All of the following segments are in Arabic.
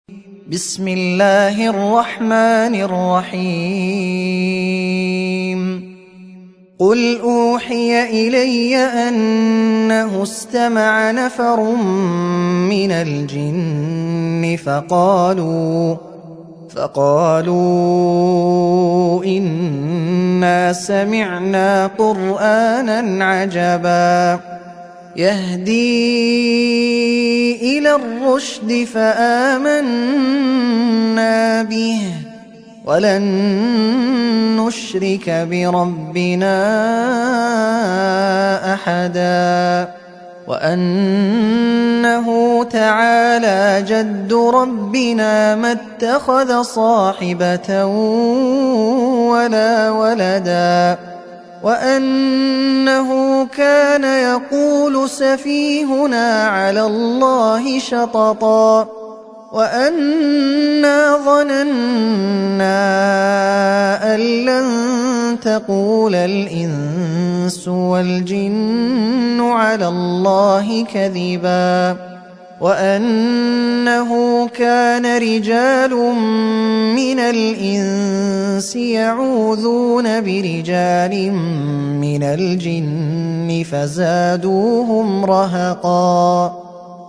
بسم الله الرحمن الرحيم قل أوحي إلي أنه استمع نفر من الجن فقالوا إنا سمعنا قرآنا عجبا يهدي إلى الرشد فآمنا به ولن نشرك بربنا أحدا وأنه تعالى جد ربنا ما اتخذ صاحبة ولا ولدا وأنه كان يقول سفيهنا على الله شططا وأنا ظننا أن لن تقول الإنس والجن على الله كذبا وأنه كان رجال من الإنس يعوذون برجال من الجن فزادوهم رهقا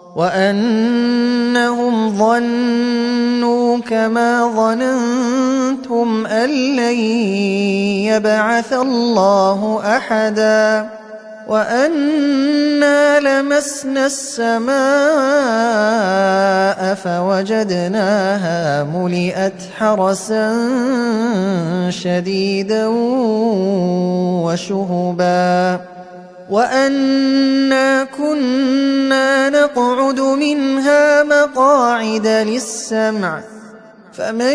وأنهم ظنوا كما ظننتم أن لن يبعث الله أحدا وأنا لمسنا السماء فوجدناها ملئت حرسا شديدا وشهبا وأنا كنا نقعد منها مقاعد للسمع فمن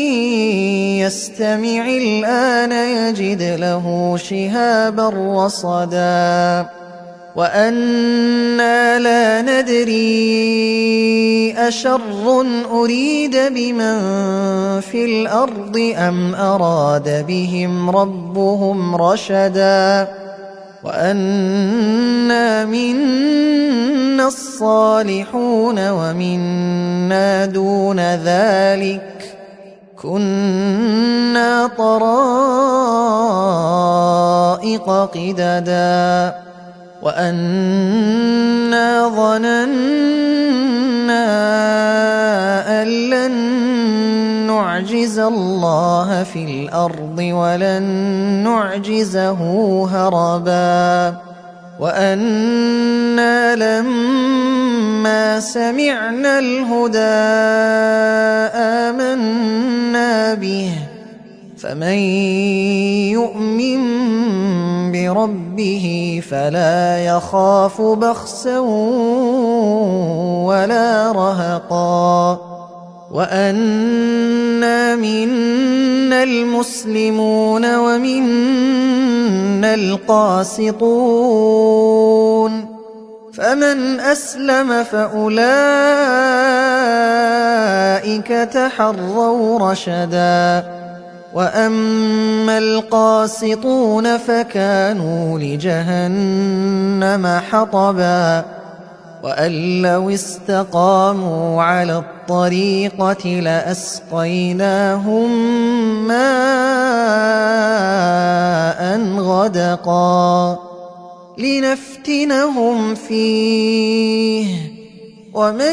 يستمع الآن يجد له شهابا رصدا وأنا لا ندري أشر أريد بمن في الأرض أم أراد بهم ربهم رشدا وأنا منا الصالحون ومنا دون ذلك كنا طرائق قددا وأنا ظننا أن لن نعجز الله في الأرض ولن نعجزه هربا وأنا لما سمعنا الهدى آمنا به فمن يؤمن بربه فلا يخاف بخسا ولا رهقا وأنا منا المسلمون ومنا القاسطون فمن أسلم فأولئك تحروا رشدا وأما القاسطون فكانوا لجهنم حطبا وأن لو استقاموا على الطريقة لأسقيناهم ماء غدقا لنفتنهم فيه ومن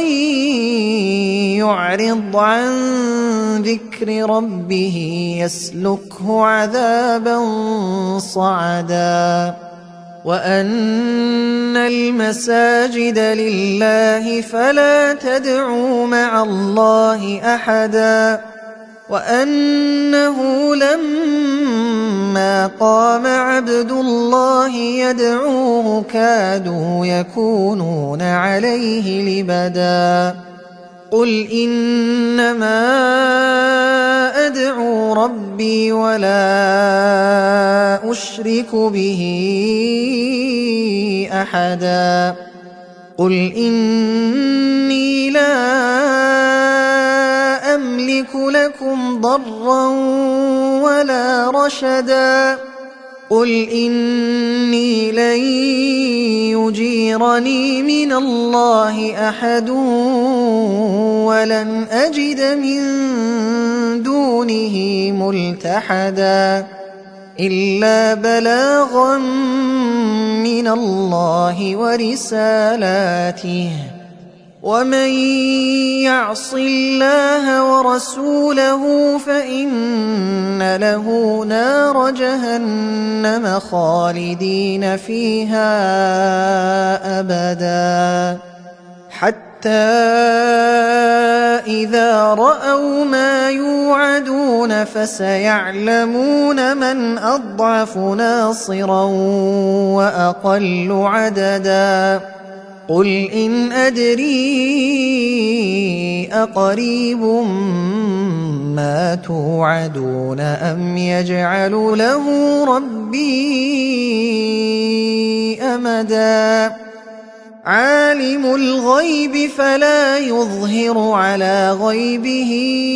يعرض عن ذكر ربه يسلكه عذابا صعدا وأن المساجد لله فلا تدعوا مع الله أحدا وأنه لما قام عبد الله يدعوه كادوا يكونون عليه لبدا قل إنما أدعو ربي ولا أشرك به أحدا قل إني لا أملك لكم ضرا ولا رشدا قل إني لن يجيرني من الله أحد ولن أجد من دونه ملتحدا إلا بلاغا من الله ورسالاته ومن يعص الله ورسوله فإن له نار جهنم خالدين فيها أبدا حتى إذا رأوا ما يوعدون فسيعلمون من أضعف ناصرا وأقل عددا قل إن أدري أقريب ما توعدون أم يجعل له ربي أمدا عالم الغيب فلا يظهر على غيبه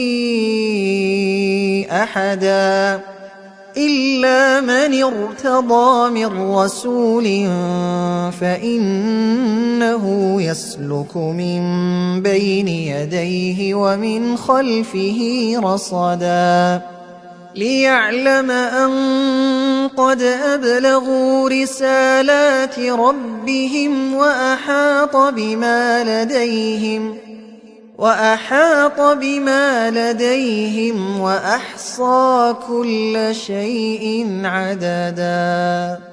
أحدا إلا من ارتضى من رسول فإنه يسلك من بين يديه ومن خلفه رصدا ليعلم أن قد أبلغوا رسالات ربهم وأحاط بما لديهم وأحصى كل شيء عددا.